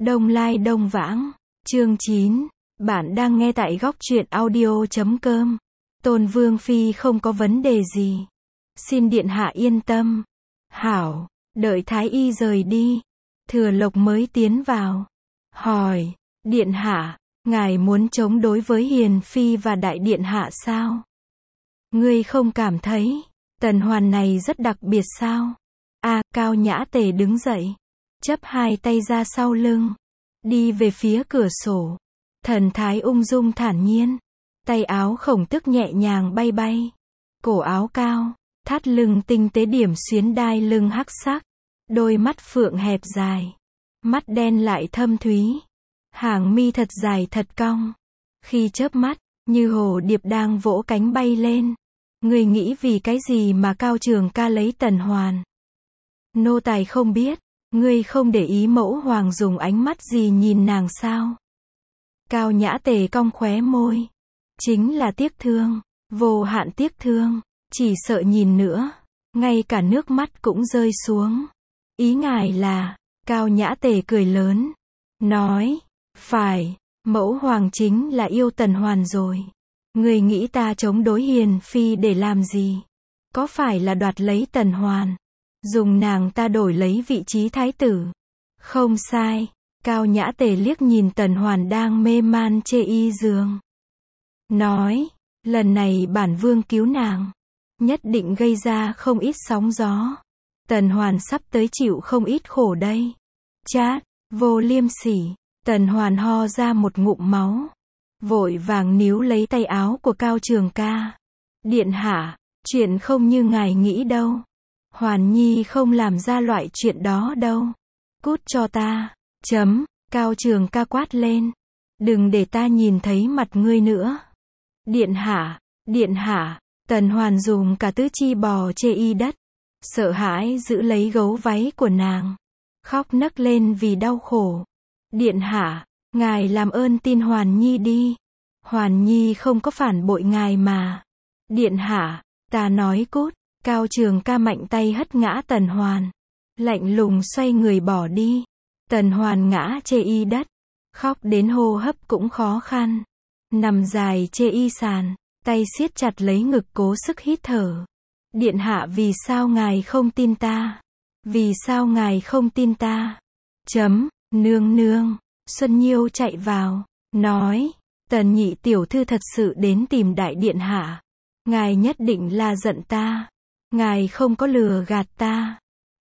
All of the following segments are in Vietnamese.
Đông Lai Đông Vãng, chương 9, bạn đang nghe tại góc truyện audio.com. Tôn Vương Phi không có vấn đề gì. Xin điện hạ yên tâm. Hảo, đợi Thái Y rời đi. Thừa Lộc mới tiến vào. Hỏi, điện hạ, ngài muốn chống đối với Hiền Phi và Đại điện hạ sao? Ngươi không cảm thấy, Tần Hoàn này rất đặc biệt sao? Cao Nhã Tề đứng dậy, chắp hai tay ra sau lưng, đi về phía cửa sổ. Thần thái ung dung thản nhiên, tay áo khổng tước nhẹ nhàng bay bay. Cổ áo cao, thắt lưng tinh tế điểm xuyến đai lưng hắc sắc. Đôi mắt phượng hẹp dài, mắt đen lại thâm thúy. Hàng mi thật dài thật cong. Khi chớp mắt, như hồ điệp đang vỗ cánh bay lên. Người nghĩ vì cái gì mà Cao Trường Ca lấy Tần Hoàn? Nô tài không biết. Ngươi không để ý mẫu hoàng dùng ánh mắt gì nhìn nàng sao? Cao Nhã Tề cong khóe môi. Chính là tiếc thương, vô hạn tiếc thương, chỉ sợ nhìn nữa, ngay cả nước mắt cũng rơi xuống. Ý ngài là, Cao Nhã Tề cười lớn, nói, phải, mẫu hoàng chính là yêu Tần Hoàn rồi. Ngươi nghĩ ta chống đối Hiền Phi để làm gì? Có phải là đoạt lấy Tần Hoàn? Dùng nàng ta đổi lấy vị trí thái tử. Không sai. Cao Nhã Tề liếc nhìn Tần Hoàn đang mê man chê y giường. Nói, lần này bản vương cứu nàng, nhất định gây ra không ít sóng gió. Tần Hoàn sắp tới chịu không ít khổ đây. Chát, vô liêm sỉ. Tần Hoàn ho ra một ngụm máu. Vội vàng níu lấy tay áo của Cao Trường Ca. Điện hạ, chuyện không như ngài nghĩ đâu. Hoàn Nhi không làm ra loại chuyện đó đâu. Cút cho ta. Cao Trường Ca quát lên. Đừng để ta nhìn thấy mặt ngươi nữa. Điện hạ, Tần Hoàn dùng cả tứ chi bò chê y đất. Sợ hãi giữ lấy gấu váy của nàng. Khóc nấc lên vì đau khổ. Điện hạ, ngài làm ơn tin Hoàn Nhi đi. Hoàn Nhi không có phản bội ngài mà. Điện hạ, ta nói cút. Cao Trường Ca mạnh tay hất ngã Tần Hoàn. Lạnh lùng xoay người bỏ đi. Tần Hoàn ngã chê y đất. Khóc đến hô hấp cũng khó khăn. Nằm dài chê y sàn. Tay siết chặt lấy ngực cố sức hít thở. Điện hạ vì sao ngài không tin ta? Vì sao ngài không tin ta? Nương nương. Xuân Nhiêu chạy vào. Nói. Tần nhị tiểu thư thật sự đến tìm đại điện hạ. Ngài nhất định là giận ta. Ngài không có lừa gạt ta.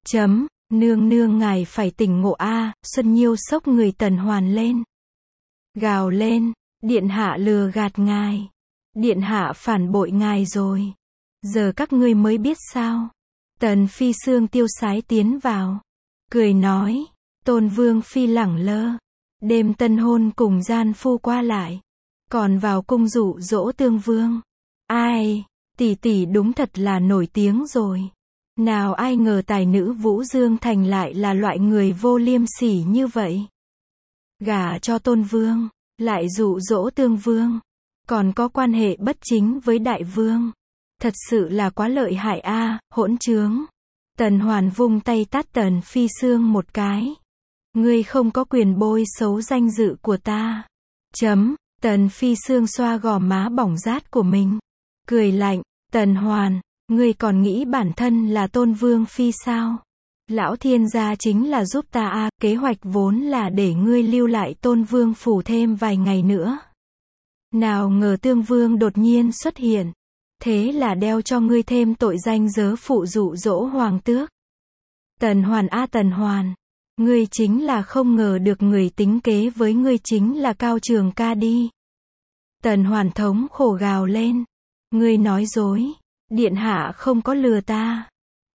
Nương nương ngài phải tỉnh ngộ a. Xuân Nhiêu xốc người Tần Hoàn lên. Gào lên, điện hạ lừa gạt ngài. Điện hạ phản bội ngài rồi. Giờ các ngươi mới biết sao. Tần Phi Sương tiêu sái tiến vào. Cười nói, Tôn Vương Phi lẳng lơ. Đêm tân hôn cùng gian phu qua lại. Còn vào cung dụ dỗ Tương Vương. Ai? Tỷ tỷ đúng thật là nổi tiếng rồi. Nào ai ngờ tài nữ Vũ Dương Thành lại là loại người vô liêm sỉ như vậy. Gả cho Tôn Vương, lại dụ dỗ Tương Vương, còn có quan hệ bất chính với Đại Vương. Thật sự là quá lợi hại a, hỗn trướng. Tần Hoàn vung tay tát Tần Phi Sương một cái. Ngươi không có quyền bôi xấu danh dự của ta. Tần Phi Sương xoa gò má bỏng rát của mình. Cười lạnh, Tần Hoàn, ngươi còn nghĩ bản thân là Tôn Vương Phi sao? Lão thiên gia chính là giúp ta a, kế hoạch vốn là để ngươi lưu lại Tôn Vương phủ thêm vài ngày nữa. Nào ngờ Tương Vương đột nhiên xuất hiện. Thế là đeo cho ngươi thêm tội danh dớ phụ dụ dỗ hoàng tước. Tần Hoàn a Tần Hoàn, ngươi chính là không ngờ được người tính kế với ngươi chính là Cao Trường Ca đi. Tần Hoàn thống khổ gào lên. Ngươi nói dối. Điện hạ không có lừa ta.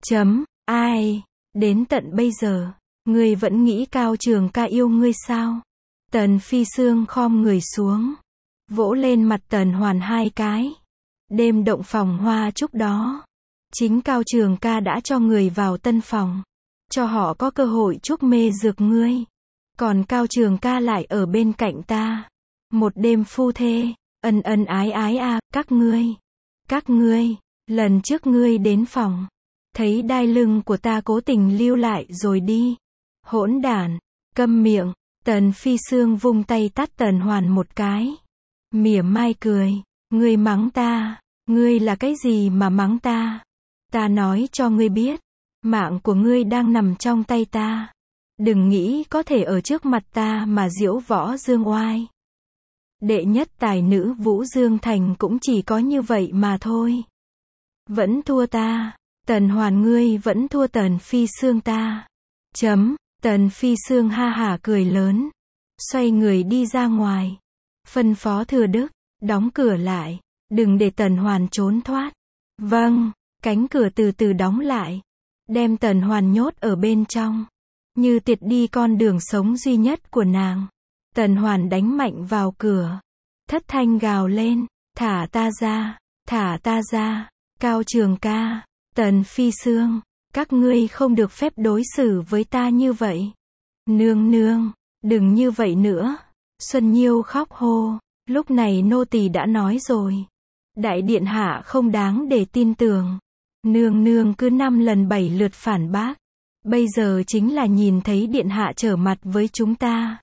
Ai? Đến tận bây giờ, ngươi vẫn nghĩ Cao Trường Ca yêu ngươi sao? Tần Phi Sương khom người xuống, vỗ lên mặt Tần Hoàn hai cái. Đêm động phòng hoa chúc đó, chính Cao Trường Ca đã cho người vào tân phòng, cho họ có cơ hội chuốc mê dược ngươi. Còn Cao Trường Ca lại ở bên cạnh ta. Một đêm phu thê, ân ân ái ái a, các ngươi, lần trước ngươi đến phòng, thấy đai lưng của ta cố tình lưu lại rồi đi. Hỗn đản, câm miệng. Tần Phi Sương vung tay tát Tần Hoàn một cái. Mỉa mai cười. Ngươi mắng ta. Ngươi là cái gì mà mắng ta? Ta nói cho ngươi biết. Mạng của ngươi đang nằm trong tay ta. Đừng nghĩ có thể ở trước mặt ta mà diễu võ dương oai. Đệ nhất tài nữ Vũ Dương Thành cũng chỉ có như vậy mà thôi. Vẫn thua ta. Tần Hoàn ngươi vẫn thua Tần Phi Sương ta. Tần Phi Sương ha hả cười lớn. Xoay người đi ra ngoài. Phân phó Thừa Đức. Đóng cửa lại. Đừng để Tần Hoàn trốn thoát. Vâng. Cánh cửa từ từ đóng lại. Đem Tần Hoàn nhốt ở bên trong. Như tiệt đi con đường sống duy nhất của nàng. Tần Hoàn đánh mạnh vào cửa. Thất thanh gào lên. Thả ta ra. Thả ta ra. Cao Trường Ca. Tần Phi Sương. Các ngươi không được phép đối xử với ta như vậy. Nương nương. Đừng như vậy nữa. Xuân Nhiêu khóc hô. Lúc này nô tỳ đã nói rồi. Đại điện hạ không đáng để tin tưởng. Nương nương cứ 5 lần 7 lượt phản bác. Bây giờ chính là nhìn thấy điện hạ trở mặt với chúng ta.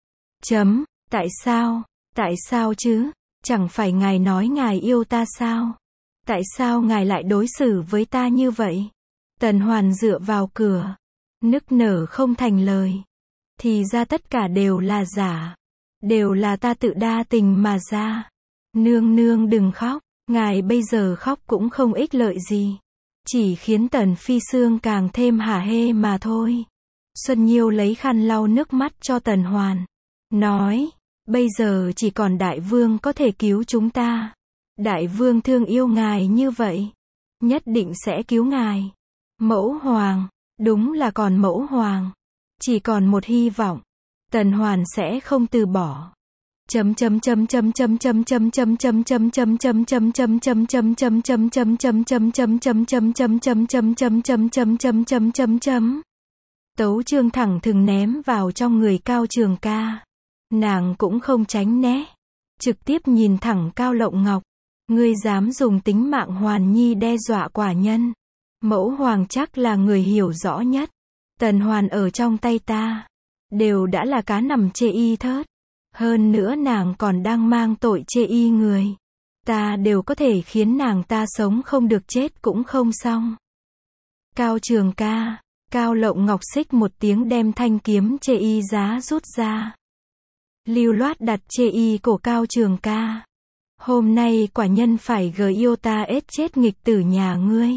Tại sao? Tại sao chứ? Chẳng phải ngài nói ngài yêu ta sao? Tại sao ngài lại đối xử với ta như vậy? Tần Hoàn dựa vào cửa. Nức nở không thành lời. Thì ra tất cả đều là giả. Đều là ta tự đa tình mà ra. Nương nương đừng khóc. Ngài bây giờ khóc cũng không ích lợi gì. Chỉ khiến Tần Phi Sương càng thêm hả hê mà thôi. Xuân Nhiêu lấy khăn lau nước mắt cho Tần Hoàn. Nói. Bây giờ chỉ còn đại vương có thể cứu chúng ta. Đại vương thương yêu ngài như vậy. Nhất định sẽ cứu ngài. Mẫu hoàng. Đúng là còn mẫu hoàng. Chỉ còn một hy vọng. Tần Hoàn sẽ không từ bỏ. Tấu chương thẳng thừng ném vào trong người Cao Trường Ca. Nàng cũng không tránh né. Trực tiếp nhìn thẳng Cao Lộng Ngọc. Ngươi dám dùng tính mạng Hoàn Nhi đe dọa quả nhân. Mẫu hoàng chắc là người hiểu rõ nhất. Tần Hoàn ở trong tay ta. Đều đã là cá nằm chê y thớt. Hơn nữa nàng còn đang mang tội chê y người. Ta đều có thể khiến nàng ta sống không được chết cũng không xong. Cao Trường Ca. Cao Lộng Ngọc xích một tiếng đem thanh kiếm chê y giá rút ra. Lưu loát đặt chê y cổ Cao Trường Ca. Hôm nay quả nhân phải gờ yêu ta ết chết nghịch tử nhà ngươi.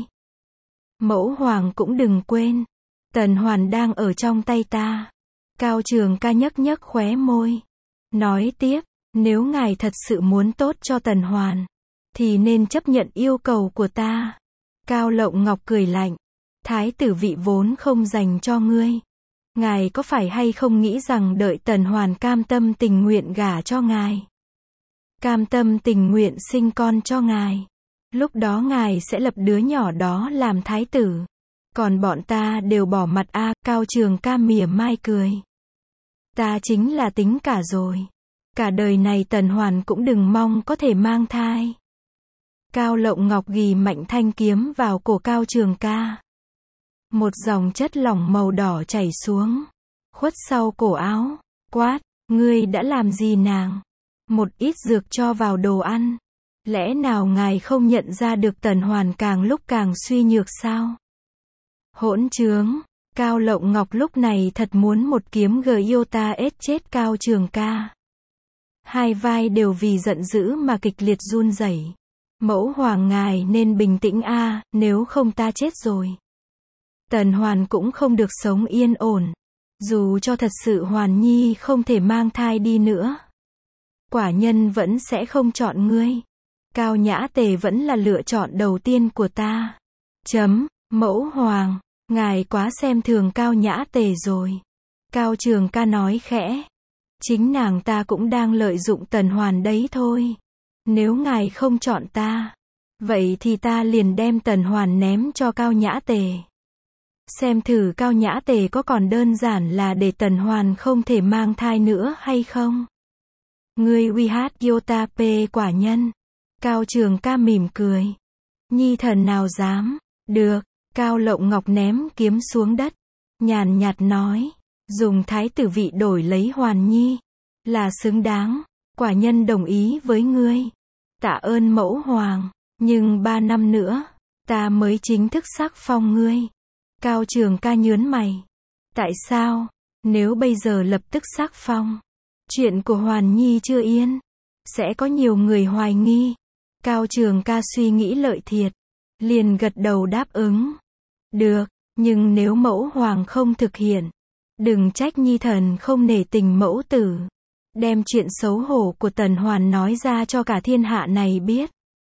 Mẫu hoàng cũng đừng quên. Tần Hoàn đang ở trong tay ta. Cao Trường Ca nhấc nhấc khóe môi. Nói tiếp, nếu ngài thật sự muốn tốt cho Tần Hoàn, thì nên chấp nhận yêu cầu của ta. Cao Lộng Ngọc cười lạnh. Thái tử vị vốn không dành cho ngươi. Ngài có phải hay không nghĩ rằng đợi Tần Hoàn cam tâm tình nguyện gả cho ngài, cam tâm tình nguyện sinh con cho ngài, lúc đó ngài sẽ lập đứa nhỏ đó làm thái tử. Còn bọn ta đều bỏ mặt a. Cao Trường Ca mỉa mai cười. Ta chính là tính cả rồi. Cả đời này Tần Hoàn cũng đừng mong có thể mang thai. Cao Lộng Ngọc ghì mạnh thanh kiếm vào cổ Cao Trường Ca. Một dòng chất lỏng màu đỏ chảy xuống, khuất sau cổ áo. Quát, ngươi đã làm gì nàng? Một ít dược cho vào đồ ăn. Lẽ nào ngài không nhận ra được Tần Hoàn càng lúc càng suy nhược sao? Hỗn trướng. Cao Lộng Ngọc lúc này thật muốn một kiếm gờ yêu ta ết chết Cao Trường Ca. Hai vai đều vì giận dữ mà kịch liệt run rẩy. Mẫu hoàng ngài nên bình tĩnh a, nếu không ta chết rồi. Tần Hoàn cũng không được sống yên ổn. Dù cho thật sự Hoàn Nhi không thể mang thai đi nữa, quả nhân vẫn sẽ không chọn ngươi. Cao Nhã Tề vẫn là lựa chọn đầu tiên của ta. Mẫu hoàng, ngài quá xem thường Cao Nhã Tề rồi. Cao Trường Ca nói khẽ. Chính nàng ta cũng đang lợi dụng Tần Hoàn đấy thôi. Nếu ngài không chọn ta, vậy thì ta liền đem Tần Hoàn ném cho Cao Nhã Tề. Xem thử Cao Nhã Tề có còn đơn giản là để Tần Hoàn không thể mang thai nữa hay không? Ngươi uy hát Yota P quả nhân. Cao Trường Ca mỉm cười. Nhi thần nào dám. Được. Cao Lộng Ngọc ném kiếm xuống đất. Nhàn nhạt nói. dùng thái tử vị đổi lấy Hoàn Nhi, là xứng đáng, quả nhân đồng ý với ngươi. Tạ ơn mẫu hoàng, nhưng 3 năm nữa, ta mới chính thức sắc phong ngươi. Cao Trường Ca nhớn mày. Tại sao? Nếu bây giờ lập tức sắc phong, chuyện của Hoàn Nhi chưa yên, sẽ có nhiều người hoài nghi. Cao Trường Ca suy nghĩ lợi thiệt, liền gật đầu đáp ứng. Được, nhưng nếu mẫu hoàng không thực hiện, đừng trách nhi thần không nể tình mẫu tử. Đem chuyện xấu hổ của Tần Hoàn nói ra cho cả thiên hạ này biết.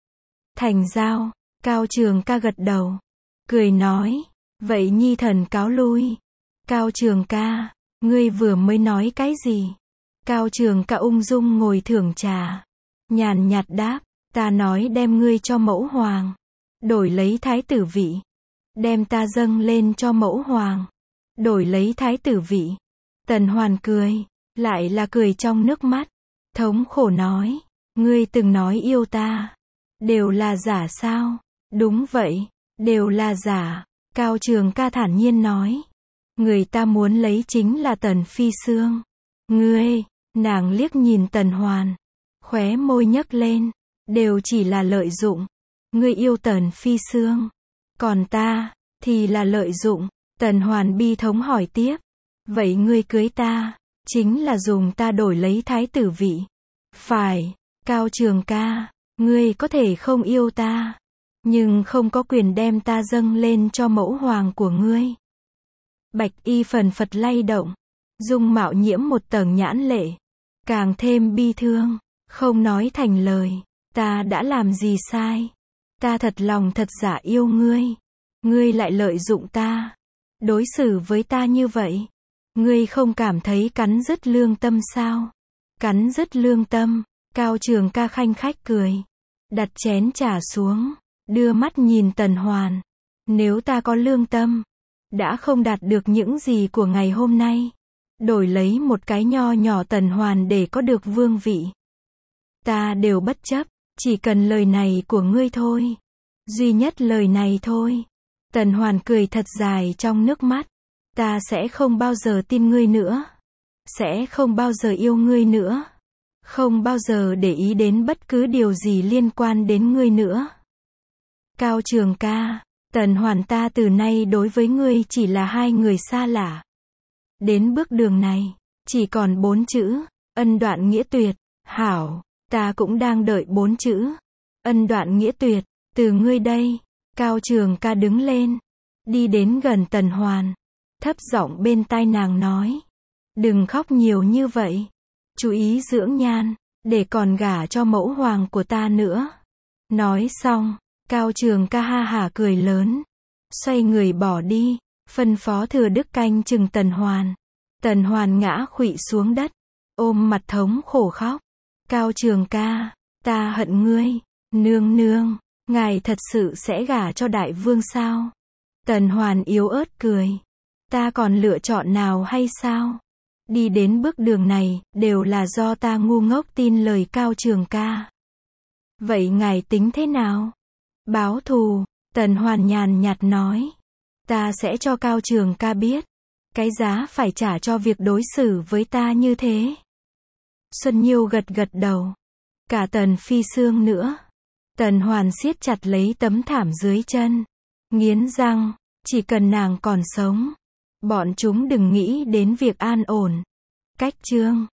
Thành giao, Cao Trường Ca gật đầu, cười nói, vậy nhi thần cáo lui. Cao Trường Ca, ngươi vừa mới nói cái gì? Cao Trường Ca ung dung ngồi thưởng trà, nhàn nhạt đáp, ta nói đem ngươi cho mẫu hoàng, đổi lấy thái tử vị. Đem ta dâng lên cho mẫu hoàng, đổi lấy thái tử vị. Tần Hoàn cười, lại là cười trong nước mắt, thống khổ nói, ngươi từng nói yêu ta, đều là giả sao? Đúng vậy, đều là giả. Cao Trường Ca thản nhiên nói, người ta muốn lấy chính là Tần Phi Xương. Ngươi, nàng liếc nhìn Tần Hoàn, khóe môi nhấc lên, đều chỉ là lợi dụng. Ngươi yêu Tần Phi Xương, còn ta, thì là lợi dụng. Tần Hoàn bi thống hỏi tiếp, vậy ngươi cưới ta, chính là dùng ta đổi lấy thái tử vị. Phải, Cao Trường Ca, ngươi có thể không yêu ta, nhưng không có quyền đem ta dâng lên cho mẫu hoàng của ngươi. Bạch y phần phật lay động, dung mạo nhiễm một tầng nhãn lệ, càng thêm bi thương, không nói thành lời, ta đã làm gì sai? Ta thật lòng thật giả yêu ngươi, ngươi lại lợi dụng ta, đối xử với ta như vậy, ngươi không cảm thấy cắn rứt lương tâm sao? Cắn rứt lương tâm. Cao Trường Ca khanh khách cười, đặt chén trà xuống, đưa mắt nhìn Tần Hoàn. Nếu ta có lương tâm, đã không đạt được những gì của ngày hôm nay, đổi lấy một cái nho nhỏ Tần Hoàn để có được vương vị, ta đều bất chấp, chỉ cần lời này của ngươi thôi. Duy nhất lời này thôi. Tần Hoàn cười thật dài trong nước mắt. Ta sẽ không bao giờ tin ngươi nữa. Sẽ không bao giờ yêu ngươi nữa. Không bao giờ để ý đến bất cứ điều gì liên quan đến ngươi nữa. Cao Trường Ca, Tần Hoàn ta từ nay đối với ngươi chỉ là hai người xa lạ. Đến bước đường này, chỉ còn 4 chữ, ân đoạn nghĩa tuyệt. Hảo, ta cũng đang đợi 4 chữ, ân đoạn nghĩa tuyệt, từ ngươi đây. Cao Trường Ca đứng lên, đi đến gần Tần Hoàn, thấp giọng bên tai nàng nói, đừng khóc nhiều như vậy, chú ý dưỡng nhan, để còn gả cho mẫu hoàng của ta nữa. Nói xong, Cao Trường Ca ha hả cười lớn, xoay người bỏ đi, phân phó Thừa Đức canh chừng Tần Hoàn. Tần Hoàn ngã khuỵu xuống đất, ôm mặt thống khổ khóc. Cao Trường Ca, ta hận ngươi, nương nương, ngài thật sự sẽ gả cho đại vương sao? Tần Hoàn yếu ớt cười, ta còn lựa chọn nào hay sao? Đi đến bước đường này, đều là do ta ngu ngốc tin lời Cao Trường Ca. Vậy ngài tính thế nào? Báo thù. Tần Hoàn nhàn nhạt nói, ta sẽ cho Cao Trường Ca biết, cái giá phải trả cho việc đối xử với ta như thế. Xuân Nhiêu gật gật đầu. Cả Tần Phi Xương nữa. Tần Hoàn siết chặt lấy tấm thảm dưới chân, nghiến răng, chỉ cần nàng còn sống, bọn chúng đừng nghĩ đến việc an ổn. Cách chương